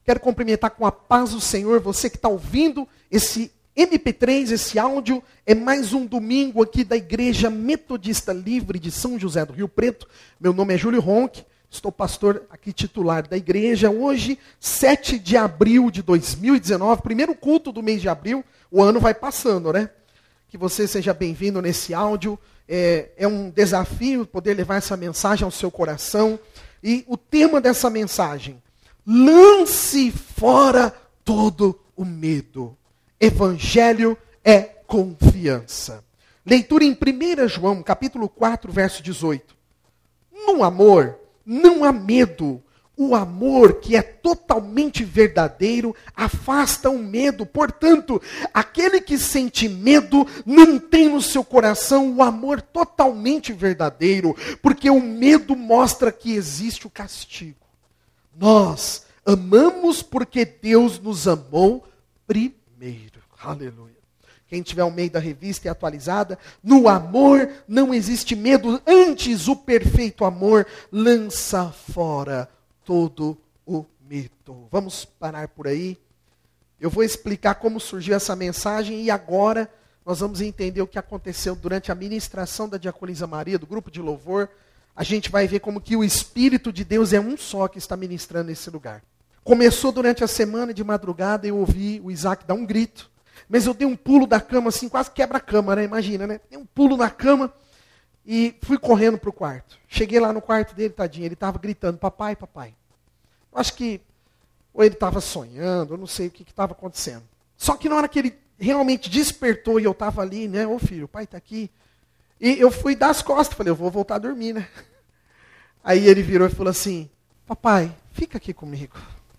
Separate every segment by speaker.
Speaker 1: Quero cumprimentar com a paz do Senhor, você que está ouvindo esse MP3, esse áudio. É mais um domingo aqui da Igreja Metodista Livre de São José do Rio Preto. Meu nome é Júlio Ronck, estou pastor aqui titular da igreja. Hoje, 7 de abril de 2019, primeiro culto do mês de abril. O ano vai passando, né? Que você seja bem-vindo nesse áudio. É um desafio poder levar essa mensagem ao seu coração. E o tema dessa mensagem: lance fora todo o medo. Evangelho é confiança. Leitura em 1 João, capítulo 4, verso 18. No amor, não há medo. O amor, que é totalmente verdadeiro, afasta o medo. Portanto, aquele que sente medo não tem no seu coração o amor totalmente verdadeiro, porque o medo mostra que existe o castigo. Nós amamos porque Deus nos amou primeiro. Aleluia. Quem tiver o meio da revista e atualizada, no amor não existe medo, antes o perfeito amor lança fora todo o medo. Vamos parar por aí. Eu vou explicar como surgiu essa mensagem e agora nós vamos entender o que aconteceu durante a ministração da Diaconisa Maria, do grupo de louvor. A gente vai ver como que o Espírito de Deus é um só que está ministrando nesse lugar. Começou durante a semana de madrugada, eu ouvi o Isaac dar um grito, mas eu dei um pulo da cama, assim, quase quebra a cama, né? Imagina, né? Dei um pulo na cama e fui correndo para o quarto. Cheguei lá no quarto dele, tadinho, ele estava gritando, papai, papai. Eu acho que ou ele estava sonhando, eu não sei o que estava acontecendo. Só que na hora que ele realmente despertou e eu estava ali, né? Ô filho, o pai está aqui. E eu fui dar as costas, falei, eu vou voltar a dormir, né? Aí ele virou e falou assim, papai, fica aqui comigo.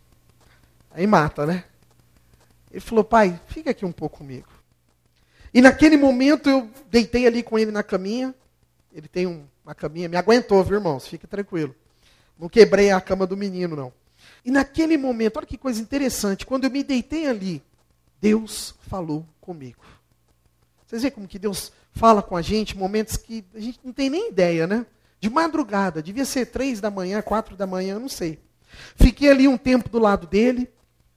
Speaker 1: Aí mata, né? Ele falou, pai, fica aqui um pouco comigo. E naquele momento eu deitei ali com ele na caminha. Ele tem uma caminha, me aguentou, viu, irmãos? Fica tranquilo. Não quebrei a cama do menino, não. E naquele momento, olha que coisa interessante, quando eu me deitei ali, Deus falou comigo. Vocês veem como que Deus fala com a gente, momentos que a gente não tem nem ideia, né? De madrugada, devia ser 3 da manhã, 4 da manhã, eu não sei. Fiquei ali um tempo do lado dele,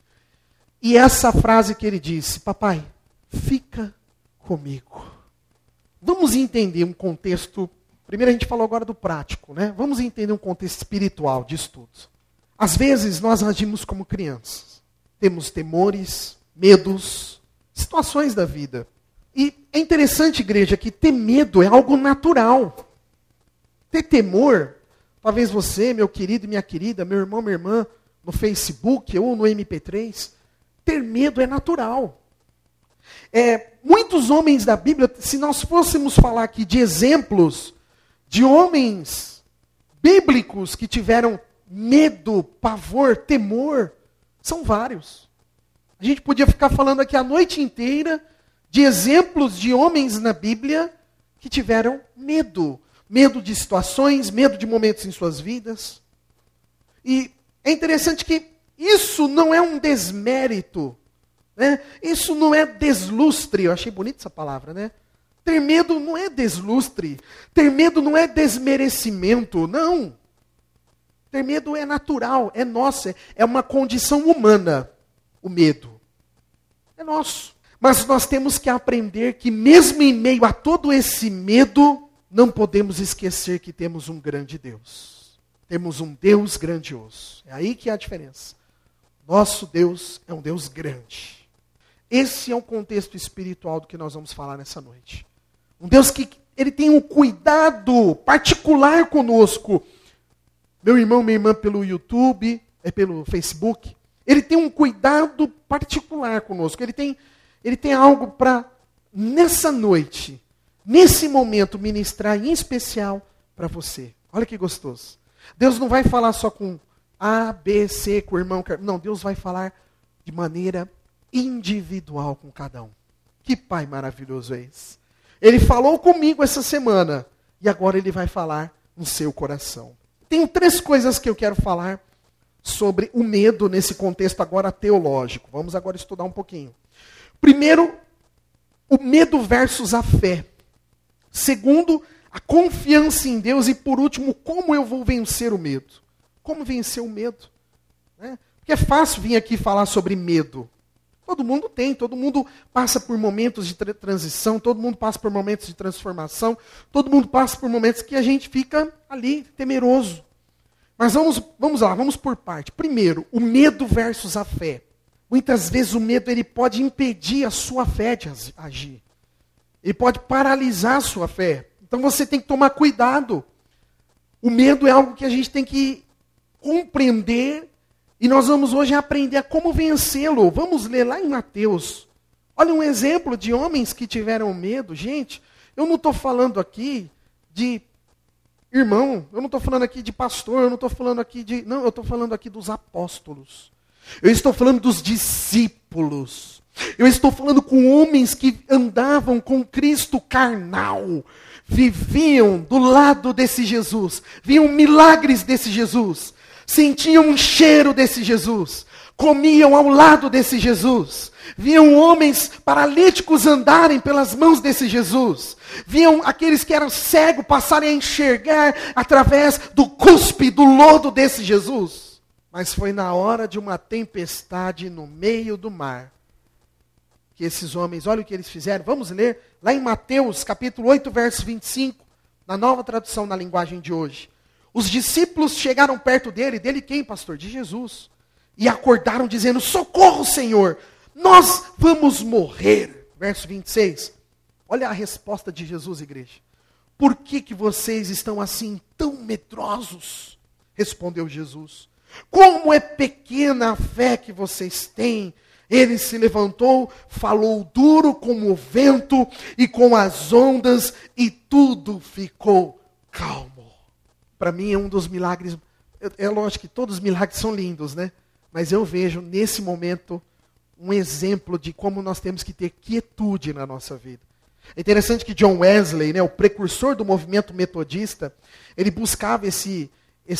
Speaker 1: e essa frase que ele disse, papai, fica comigo. Vamos entender um contexto, primeiro a gente falou agora do prático, né? Vamos entender um contexto espiritual de estudos. Às vezes nós agimos como crianças, temos temores, medos, situações da vida. E é interessante, igreja, que ter medo é algo natural. Ter temor, talvez você, meu querido e minha querida, meu irmão, minha irmã, no Facebook ou no MP3, ter medo é natural. Muitos homens da Bíblia, se nós fôssemos falar aqui de exemplos de homens bíblicos que tiveram medo, pavor, temor, são vários. A gente podia ficar falando aqui a noite inteira de exemplos de homens na Bíblia que tiveram medo. Medo de situações, medo de momentos em suas vidas. E é interessante que isso não é um desmérito, né? Isso não é deslustre. Eu achei bonita essa palavra, né? Ter medo não é deslustre. Ter medo não é desmerecimento, não. Ter medo é natural, é nosso, é uma condição humana, o medo. É nosso. Mas nós temos que aprender que mesmo em meio a todo esse medo, não podemos esquecer que temos um grande Deus. Temos um Deus grandioso. É aí que há a diferença. Nosso Deus é um Deus grande. Esse é o contexto espiritual do que nós vamos falar nessa noite. Um Deus que ele tem um cuidado particular conosco. Meu irmão, minha irmã, pelo YouTube, pelo Facebook, ele tem um cuidado particular conosco. Ele tem algo para, nessa noite, nesse momento, ministrar em especial para você. Olha que gostoso. Deus não vai falar só com A, B, C, com o irmão. Não, Deus vai falar de maneira individual com cada um. Que Pai maravilhoso é esse? Ele falou comigo essa semana e agora Ele vai falar no seu coração. Tenho 3 coisas que eu quero falar sobre o medo nesse contexto agora teológico. Vamos agora estudar um pouquinho. Primeiro, o medo versus a fé. Segundo, a confiança em Deus. E por último, como eu vou vencer o medo. Como vencer o medo? Né? Porque é fácil vir aqui falar sobre medo. Todo mundo tem, todo mundo passa por momentos de transição, todo mundo passa por momentos de transformação, todo mundo passa por momentos que a gente fica ali temeroso. Mas vamos lá, vamos por parte. Primeiro, o medo versus a fé. Muitas vezes o medo ele pode impedir a sua fé de agir. Ele pode paralisar a sua fé. Então você tem que tomar cuidado. O medo é algo que a gente tem que compreender. E nós vamos hoje aprender a como vencê-lo. Vamos ler lá em Mateus. Olha um exemplo de homens que tiveram medo. Gente, eu não estou falando aqui de irmão, eu não estou falando aqui de pastor, eu não estou falando aqui de... Não, eu estou falando aqui dos apóstolos. Eu estou falando dos discípulos. Eu estou falando com homens que andavam com Cristo carnal. Viviam do lado desse Jesus. Viam milagres desse Jesus. Sentiam um cheiro desse Jesus. Comiam ao lado desse Jesus. Viam homens paralíticos andarem pelas mãos desse Jesus. Viam aqueles que eram cegos passarem a enxergar através do cuspe, do lodo desse Jesus. Mas foi na hora de uma tempestade no meio do mar que esses homens, olha o que eles fizeram. Vamos ler lá em Mateus capítulo 8, verso 25, na nova tradução na linguagem de hoje. Os discípulos chegaram perto dele quem, pastor? De Jesus. E acordaram dizendo, socorro, Senhor, nós vamos morrer. Verso 26. Olha a resposta de Jesus, igreja. Por que vocês estão assim tão medrosos? Respondeu Jesus. Como é pequena a fé que vocês têm. Ele se levantou, falou duro como o vento e com as ondas, e tudo ficou calmo. Para mim é um dos milagres, é lógico que todos os milagres são lindos, né? Mas eu vejo nesse momento um exemplo de como nós temos que ter quietude na nossa vida. É interessante que John Wesley, né, o precursor do movimento metodista, ele buscava esse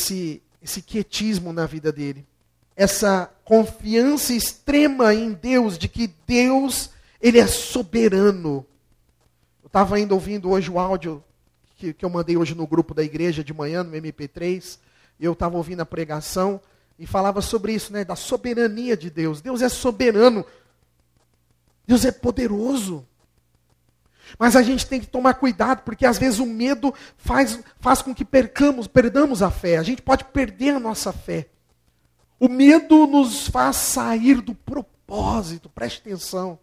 Speaker 1: quietismo na vida dele. Essa confiança extrema em Deus, de que Deus, Ele é soberano. Eu estava ainda ouvindo hoje o áudio que eu mandei hoje no grupo da igreja de manhã, no MP3, e eu estava ouvindo a pregação, e falava sobre isso, né, da soberania de Deus. Deus é soberano. Deus é poderoso. Mas a gente tem que tomar cuidado, porque às vezes o medo faz com que perdamos a fé. A gente pode perder a nossa fé. O medo nos faz sair do propósito. Preste atenção.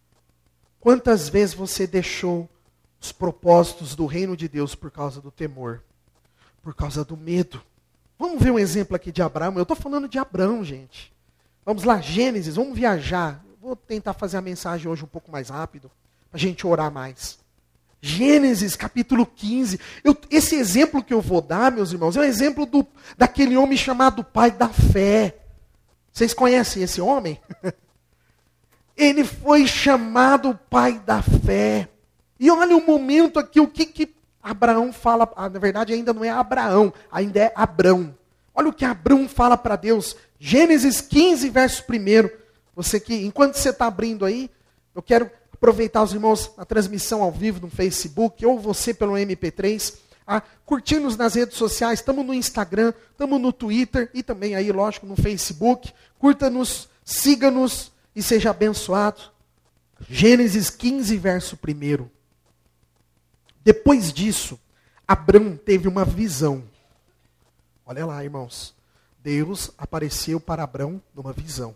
Speaker 1: Quantas vezes você deixou os propósitos do reino de Deus por causa do temor? Por causa do medo? Vamos ver um exemplo aqui de Abraão. Eu estou falando de Abraão, gente. Vamos lá, Gênesis, vamos viajar. Vou tentar fazer a mensagem hoje um pouco mais rápido, para a gente orar mais. Gênesis, capítulo 15. Esse exemplo que eu vou dar, meus irmãos, é um exemplo daquele homem chamado pai da fé. Vocês conhecem esse homem? Ele foi chamado pai da fé. E olha o momento aqui, o que Abraão fala. Na verdade, ainda não é Abraão, ainda é Abrão. Olha o que Abrão fala para Deus. Gênesis 15, verso 1. Enquanto você está abrindo aí, eu quero aproveitar os irmãos na transmissão ao vivo no Facebook, ou você pelo MP3, curtir-nos nas redes sociais. Estamos no Instagram, estamos no Twitter e também aí, lógico, no Facebook. Curta-nos, siga-nos e seja abençoado. Gênesis 15, verso 1. Depois disso, Abrão teve uma visão. Olha lá, irmãos. Deus apareceu para Abrão numa visão.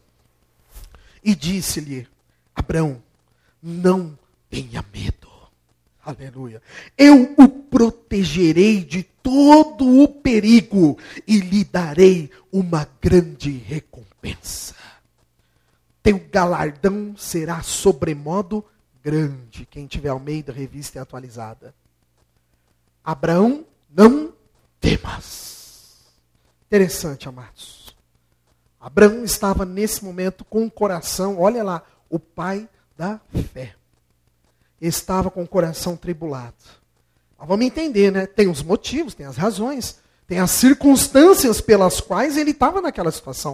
Speaker 1: E disse-lhe, Abrão, não tenha medo. Aleluia. Eu o protegerei de todo o perigo e lhe darei uma grande recompensa. Teu galardão será sobremodo grande. Quem tiver Almeida, revista e atualizada. Abraão, não temas. Interessante, amados. Abraão estava nesse momento com o coração, olha lá, o pai da fé. Estava com o coração tribulado. Mas vamos entender, né? Tem os motivos, tem as razões, tem as circunstâncias pelas quais ele estava naquela situação.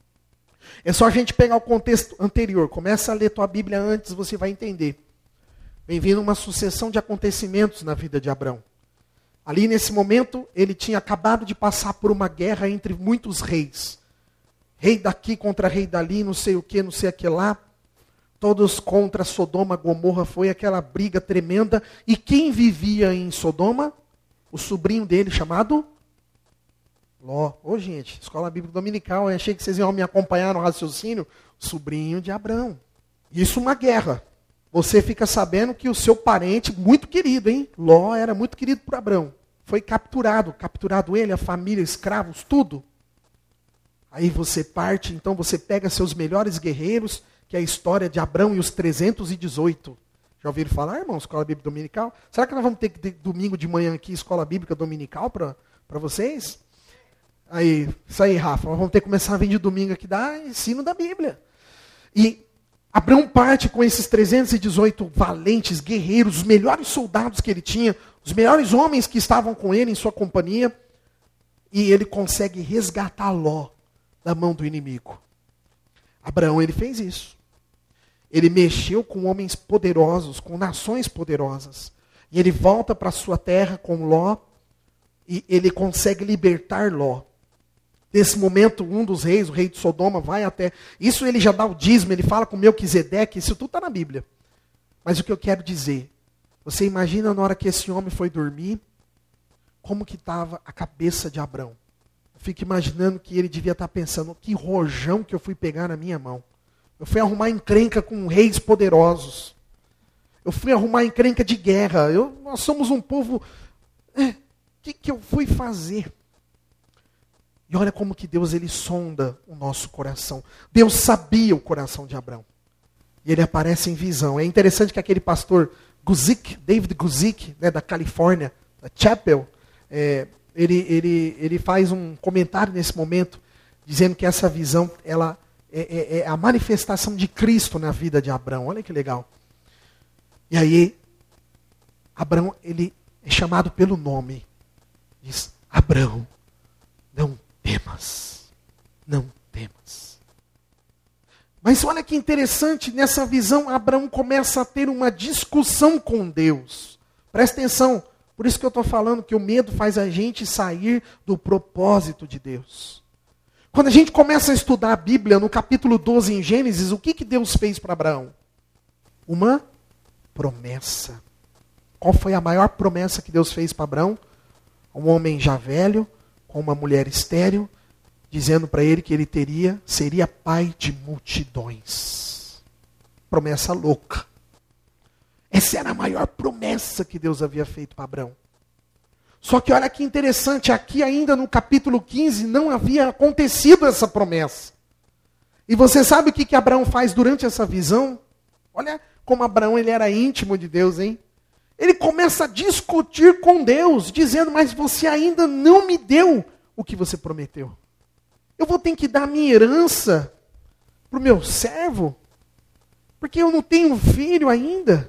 Speaker 1: É só a gente pegar o contexto anterior. Começa a ler tua Bíblia antes, você vai entender. Vem vindo uma sucessão de acontecimentos na vida de Abrão. Ali nesse momento, ele tinha acabado de passar por uma guerra entre muitos reis. rei daqui contra rei dali, não sei o que, não sei o que lá. Todos contra Sodoma, Gomorra, foi aquela briga tremenda. E quem vivia em Sodoma? O sobrinho dele, chamado Ló. Ô gente, escola bíblica dominical, eu achei que vocês iam me acompanhar no raciocínio. Sobrinho de Abrão. Isso uma guerra. Você fica sabendo que o seu parente, muito querido, hein? Ló era muito querido por Abrão. Foi capturado ele, a família, escravos, tudo. Aí você parte, então você pega seus melhores guerreiros, que é a história de Abrão e os 318. Já ouviram falar, irmão, escola bíblica dominical? Será que nós vamos ter que ter domingo de manhã aqui, escola bíblica dominical para vocês? Aí, isso aí, Rafa, nós vamos ter que começar a vir de domingo aqui, dar ensino da Bíblia. E Abrão parte com esses 318 valentes guerreiros, os melhores soldados que ele tinha, os melhores homens que estavam com ele em sua companhia, e ele consegue resgatar Ló da mão do inimigo. Abraão, ele fez isso. Ele mexeu com homens poderosos, com nações poderosas. E ele volta para sua terra com Ló, e ele consegue libertar Ló. Nesse momento, um dos reis, o rei de Sodoma, vai até... Isso ele já dá o dízimo, ele fala com Melquisedeque, isso tudo está na Bíblia. Mas o que eu quero dizer, você imagina na hora que esse homem foi dormir, como que estava a cabeça de Abrão. Eu fico imaginando que ele devia estar pensando, que rojão que eu fui pegar na minha mão. Eu fui arrumar encrenca com reis poderosos. Eu fui arrumar encrenca de guerra. Nós somos um povo... O que eu fui fazer? E olha como que Deus, ele sonda o nosso coração. Deus sabia o coração de Abrão. E ele aparece em visão. É interessante que aquele pastor Guzik, David Guzik, né, da Califórnia, da Chapel, ele faz um comentário nesse momento, dizendo que essa visão, ela é a manifestação de Cristo na vida de Abrão. Olha que legal. E aí, Abrão, ele é chamado pelo nome. Diz, Abrão, não temas, não temas. Mas olha que interessante, nessa visão, Abraão começa a ter uma discussão com Deus. Presta atenção, por isso que eu estou falando que o medo faz a gente sair do propósito de Deus. Quando a gente começa a estudar a Bíblia, no capítulo 12 em Gênesis, o que Deus fez para Abraão? Uma promessa. Qual foi a maior promessa que Deus fez para Abraão? Um homem já velho, com uma mulher estéril, dizendo para ele que ele seria pai de multidões. Promessa louca. Essa era a maior promessa que Deus havia feito para Abraão. Só que olha que interessante, aqui ainda no capítulo 15 não havia acontecido essa promessa. E você sabe o que Abraão faz durante essa visão? Olha como Abraão, ele era íntimo de Deus, hein? Ele começa a discutir com Deus, dizendo, mas você ainda não me deu o que você prometeu. Eu vou ter que dar minha herança para o meu servo, porque eu não tenho filho ainda.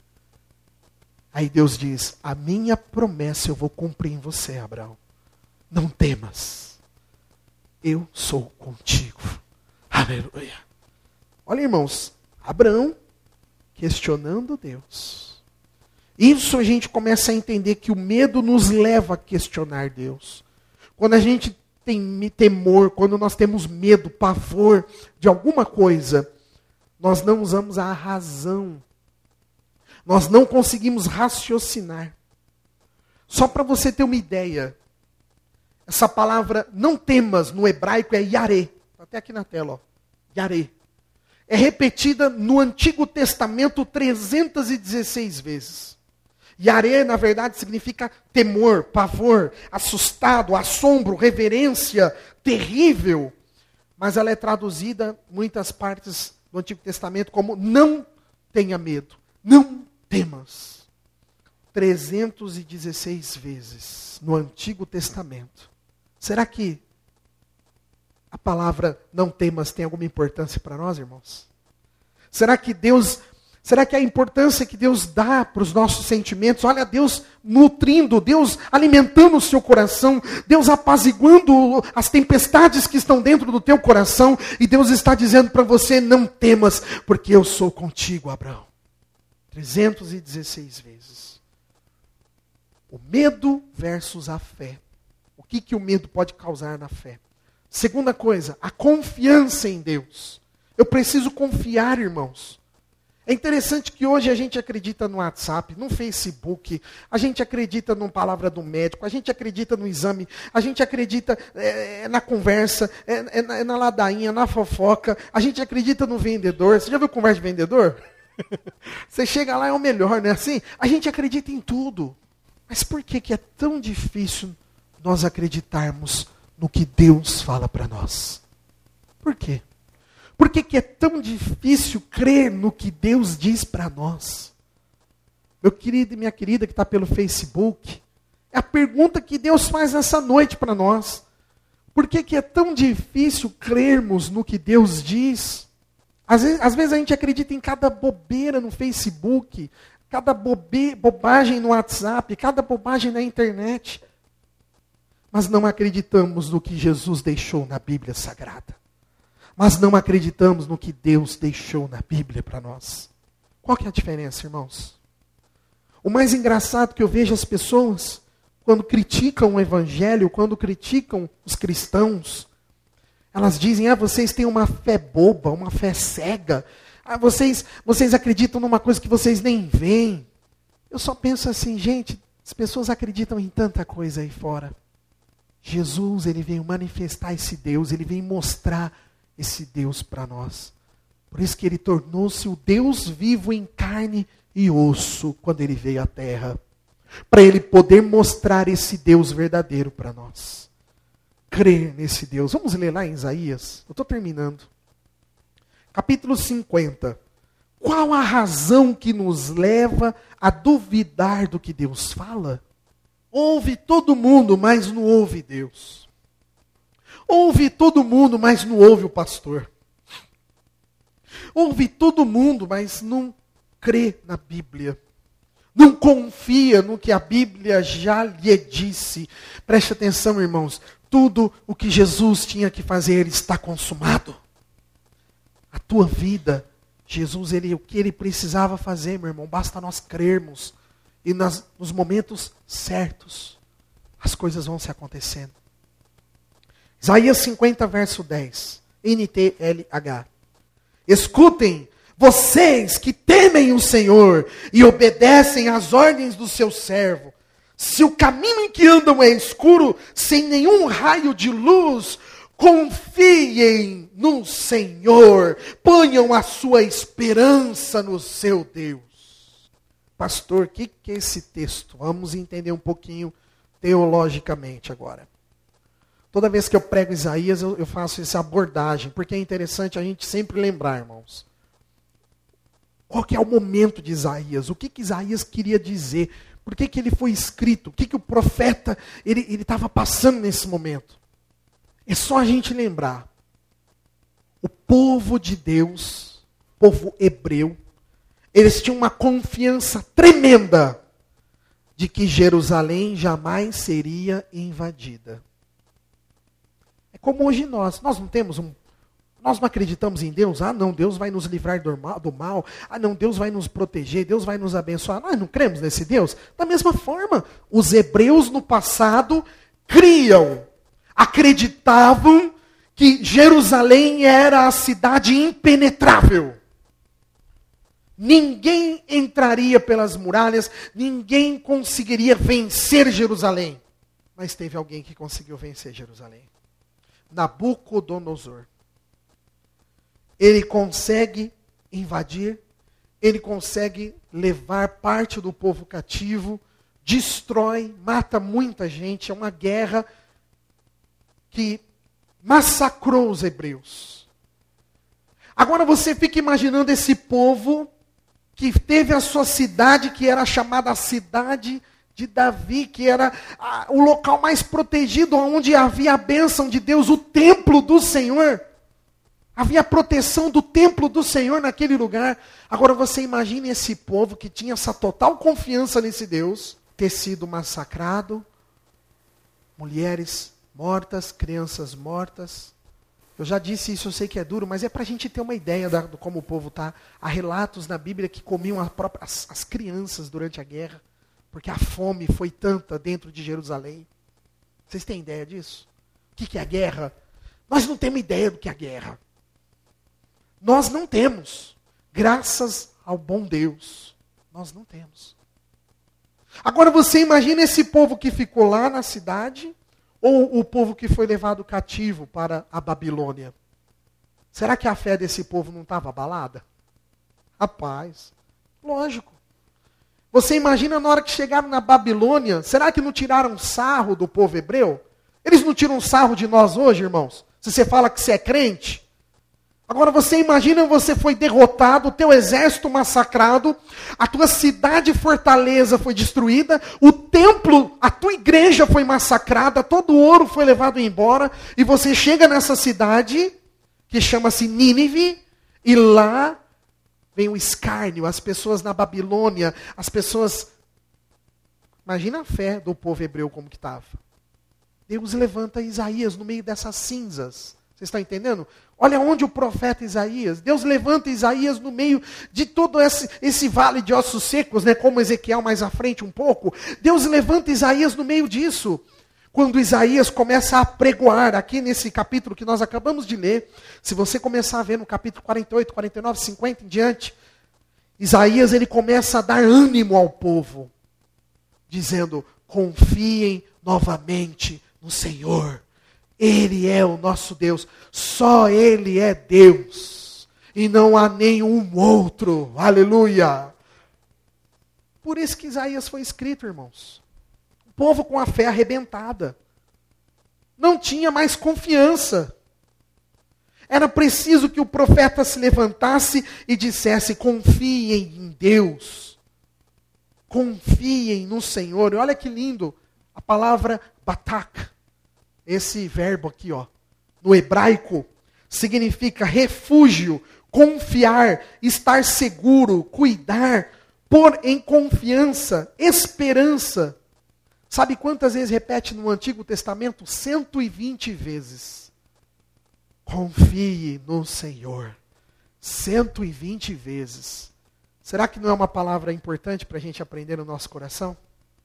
Speaker 1: Aí Deus diz, a minha promessa eu vou cumprir em você, Abraão. Não temas, eu sou contigo. Aleluia. Olha, irmãos, Abraão questionando Deus. Isso a gente começa a entender que o medo nos leva a questionar Deus. Quando a gente tem temor, quando nós temos medo, pavor de alguma coisa, nós não usamos a razão. Nós não conseguimos raciocinar. Só para você ter uma ideia, essa palavra não temas no hebraico é yarê. Até aqui na tela, ó. Yarê. É repetida no Antigo Testamento 316 vezes. Yarê, na verdade, significa temor, pavor, assustado, assombro, reverência, terrível. Mas ela é traduzida em muitas partes do Antigo Testamento como não tenha medo, não temas. 316 vezes no Antigo Testamento. Será que a palavra não temas tem alguma importância para nós, irmãos? Será que a importância que Deus dá para os nossos sentimentos, olha, Deus nutrindo, Deus alimentando o seu coração, Deus apaziguando as tempestades que estão dentro do teu coração, e Deus está dizendo para você, não temas, porque eu sou contigo, Abraão. 316 vezes. O medo versus a fé. O que o medo pode causar na fé? Segunda coisa, a confiança em Deus. Eu preciso confiar, irmãos. É interessante que hoje a gente acredita no WhatsApp, no Facebook, a gente acredita na palavra do médico, a gente acredita no exame, a gente acredita na conversa, na ladainha, na fofoca, a gente acredita no vendedor. Você já viu conversa de vendedor? Você chega lá, é o melhor, não é assim? A gente acredita em tudo. Mas por que é tão difícil nós acreditarmos no que Deus fala para nós? Por quê? Por que é tão difícil crer no que Deus diz para nós? Meu querido e minha querida que está pelo Facebook, é a pergunta que Deus faz nessa noite para nós. Por que é tão difícil crermos no que Deus diz? Às vezes a gente acredita em cada bobeira no Facebook, cada bobagem no WhatsApp, cada bobagem na internet. Mas não acreditamos no que Jesus deixou na Bíblia Sagrada. Mas não acreditamos no que Deus deixou na Bíblia para nós. Qual que é a diferença, irmãos? O mais engraçado que eu vejo as pessoas, quando criticam o Evangelho, quando criticam os cristãos, elas dizem, vocês têm uma fé boba, uma fé cega. Vocês acreditam numa coisa que vocês nem veem. Eu só penso assim, gente, as pessoas acreditam em tanta coisa aí fora. Jesus, ele veio manifestar esse Deus, ele veio mostrar esse Deus para nós. Por isso que ele tornou-se o Deus vivo em carne e osso quando ele veio à terra. Para ele poder mostrar esse Deus verdadeiro para nós. Crer nesse Deus. Vamos ler lá em Isaías? Eu estou terminando. Capítulo 50. Qual a razão que nos leva a duvidar do que Deus fala? Ouve todo mundo, mas não ouve Deus. Ouve todo mundo, mas não ouve o pastor. Ouve todo mundo, mas não crê na Bíblia. Não confia no que a Bíblia já lhe disse. Preste atenção, irmãos. Tudo o que Jesus tinha que fazer está consumado. A tua vida, Jesus, o que ele precisava fazer, meu irmão, basta nós crermos. E nos momentos certos, as coisas vão se acontecendo. Isaías 50, verso 10. NTLH. Escutem, vocês que temem o Senhor e obedecem às ordens do seu servo. Se o caminho em que andam é escuro, sem nenhum raio de luz, confiem no Senhor. Ponham a sua esperança no seu Deus. Pastor, o que é esse texto? Vamos entender um pouquinho teologicamente agora. Toda vez que eu prego Isaías, eu faço essa abordagem, porque é interessante a gente sempre lembrar, irmãos. Qual que é o momento de Isaías? O que Isaías queria dizer? Por que ele foi escrito? O que o profeta ele estava passando nesse momento? É só a gente lembrar. O povo de Deus, povo hebreu, eles tinham uma confiança tremenda de que Jerusalém jamais seria invadida. É como hoje nós não temos nós não acreditamos em Deus. Não, Deus vai nos livrar do mal. Não, Deus vai nos proteger, Deus vai nos abençoar. Nós não cremos nesse Deus. Da mesma forma, os hebreus no passado criam, acreditavam que Jerusalém era a cidade impenetrável. Ninguém entraria pelas muralhas, ninguém conseguiria vencer Jerusalém. Mas teve alguém que conseguiu vencer Jerusalém. Nabucodonosor. Ele consegue invadir, ele consegue levar parte do povo cativo, destrói, mata muita gente. É uma guerra que massacrou os hebreus. Agora você fica imaginando esse povo que teve a sua cidade, que era chamada a cidade de Davi, que era o local mais protegido, onde havia a bênção de Deus, o templo do Senhor. Havia a proteção do templo do Senhor naquele lugar. Agora você imagine esse povo que tinha essa total confiança nesse Deus, ter sido massacrado, mulheres mortas, crianças mortas. Eu já disse isso, eu sei que é duro, mas é para a gente ter uma ideia de como o povo está. Há relatos na Bíblia que comiam as crianças durante a guerra, porque a fome foi tanta dentro de Jerusalém. Vocês têm ideia disso? O que é a guerra? Nós não temos ideia do que é a guerra. Nós não temos. Graças ao bom Deus, nós não temos. Agora você imagina esse povo que ficou lá na cidade, ou o povo que foi levado cativo para a Babilônia? Será que a fé desse povo não estava abalada? Rapaz, lógico. Você imagina na hora que chegaram na Babilônia, será que não tiraram sarro do povo hebreu? Eles não tiram sarro de nós hoje, irmãos? Se você fala que você é crente? Agora você imagina, você foi derrotado, o teu exército massacrado, a tua cidade fortaleza foi destruída, o templo, a tua igreja foi massacrada, todo o ouro foi levado embora, e você chega nessa cidade, que chama-se Nínive, e lá vem o escárnio, as pessoas na Babilônia, as pessoas... Imagina a fé do povo hebreu como que estava. Deus levanta Isaías no meio dessas cinzas. Vocês estão entendendo? Olha onde o profeta Isaías, Deus levanta Isaías no meio de todo esse vale de ossos secos, né, como Ezequiel mais à frente um pouco. Deus levanta Isaías no meio disso. Quando Isaías começa a pregoar, aqui nesse capítulo que nós acabamos de ler, se você começar a ver no capítulo 48, 49, 50 em diante, Isaías ele começa a dar ânimo ao povo, dizendo, confiem novamente no Senhor. Ele é o nosso Deus, só Ele é Deus, e não há nenhum outro, aleluia. Por isso que Isaías foi escrito, irmãos. O povo com a fé arrebentada, não tinha mais confiança. Era preciso que o profeta se levantasse e dissesse, confiem em Deus, confiem no Senhor. E olha que lindo, a palavra batak. Esse verbo aqui, ó, no hebraico, significa refúgio, confiar, estar seguro, cuidar, pôr em confiança, esperança. Sabe quantas vezes repete no Antigo Testamento? 120 vezes. Confie no Senhor. 120 vezes. Será que não é uma palavra importante para a gente aprender no nosso coração?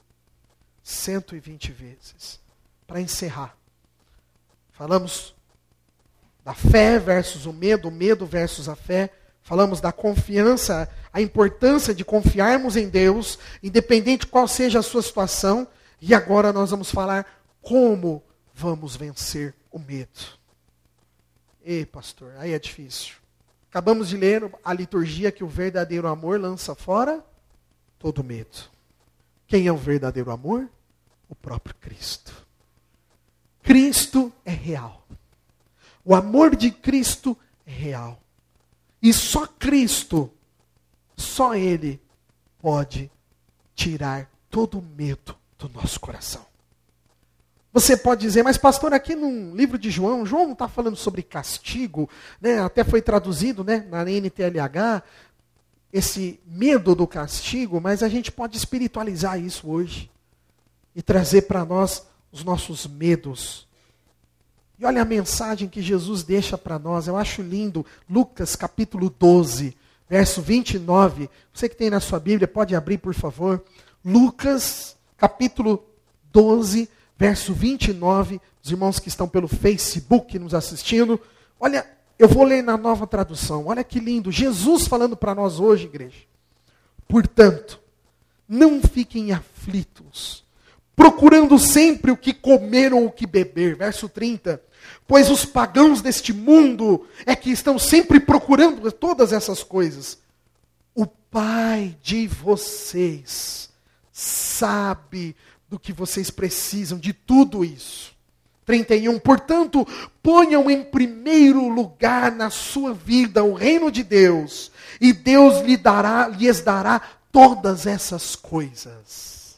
Speaker 1: 120 vezes. Para encerrar. Falamos da fé versus o medo versus a fé. Falamos da confiança, a importância de confiarmos em Deus, independente de qual seja a sua situação. E agora nós vamos falar como vamos vencer o medo. Ei, pastor, aí é difícil. Acabamos de ler a liturgia que o verdadeiro amor lança fora todo medo. Quem é o verdadeiro amor? O próprio Cristo. Cristo é real. O amor de Cristo é real. E só Cristo, só Ele pode tirar todo o medo do nosso coração. Você pode dizer, mas pastor, aqui no livro de João não está falando sobre castigo, né? Até foi traduzido, né, na NTLH, esse medo do castigo, mas a gente pode espiritualizar isso hoje e trazer para nós os nossos medos. E olha a mensagem que Jesus deixa para nós, eu acho lindo, Lucas capítulo 12, verso 29. Você que tem na sua Bíblia, pode abrir por favor. Lucas capítulo 12, verso 29. Os irmãos que estão pelo Facebook nos assistindo. Olha, eu vou ler na Nova Tradução. Olha que lindo, Jesus falando para nós hoje, igreja. Portanto, não fiquem aflitos, procurando sempre o que comer ou o que beber. Verso 30. Pois os pagãos deste mundo é que estão sempre procurando todas essas coisas. O Pai de vocês sabe do que vocês precisam, de tudo isso. 31. Portanto, ponham em primeiro lugar na sua vida o reino de Deus, e Deus lhes dará todas essas coisas.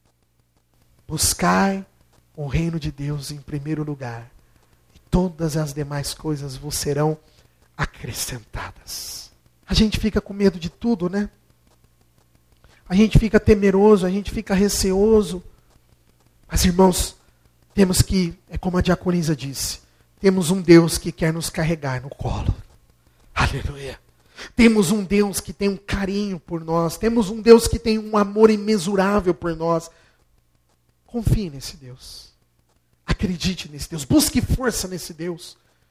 Speaker 1: Buscai o reino de Deus em primeiro lugar, e todas as demais coisas vos serão acrescentadas. A gente fica com medo de tudo, né? A gente fica temeroso, a gente fica receoso. Mas, irmãos, temos que, é como a diaconisa disse, temos um Deus que quer nos carregar no colo. Aleluia. Temos um Deus que tem um carinho por nós. Temos um Deus que tem um amor imensurável por nós. Confie nesse Deus. Acredite nesse Deus. Busque força nesse Deus.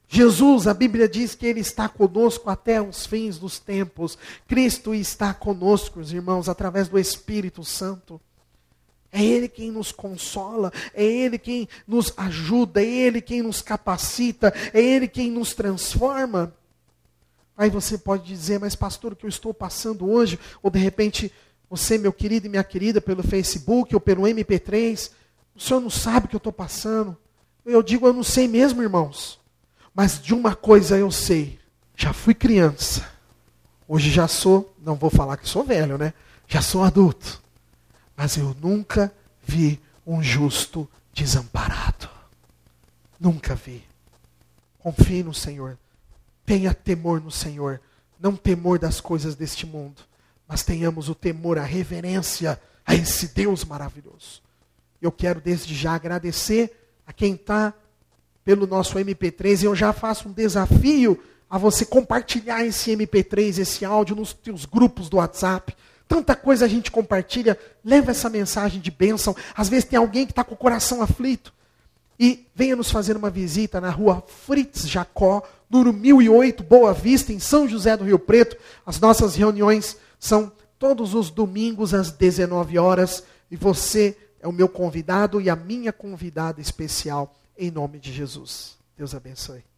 Speaker 1: Jesus, a Bíblia diz que Ele está conosco até os fins dos tempos. Cristo está conosco, os irmãos, através do Espírito Santo. É Ele quem nos consola, é Ele quem nos ajuda, é Ele quem nos capacita, é Ele quem nos transforma. Aí você pode dizer, mas pastor, o que eu estou passando hoje, ou de repente, você, meu querido e minha querida, pelo Facebook ou pelo MP3, o senhor não sabe o que eu estou passando. Eu digo, eu não sei mesmo, irmãos. Mas de uma coisa eu sei, já fui criança, hoje já sou, não vou falar que sou velho, né? Já sou adulto, mas eu nunca vi um justo desamparado. Nunca vi. Confie no Senhor, tenha temor no Senhor, não temor das coisas deste mundo, mas tenhamos o temor, a reverência a esse Deus maravilhoso. Eu quero desde já agradecer a quem está pelo nosso MP3, e eu já faço um desafio a você compartilhar esse MP3, esse áudio nos teus grupos do WhatsApp. Tanta coisa a gente compartilha, leva essa mensagem de bênção. Às vezes tem alguém que está com o coração aflito. E venha nos fazer uma visita na rua Fritz Jacó, número 1008, Boa Vista, em São José do Rio Preto. As nossas reuniões são todos os domingos às 19 horas. E você é o meu convidado e a minha convidada especial. Em nome de Jesus. Deus abençoe.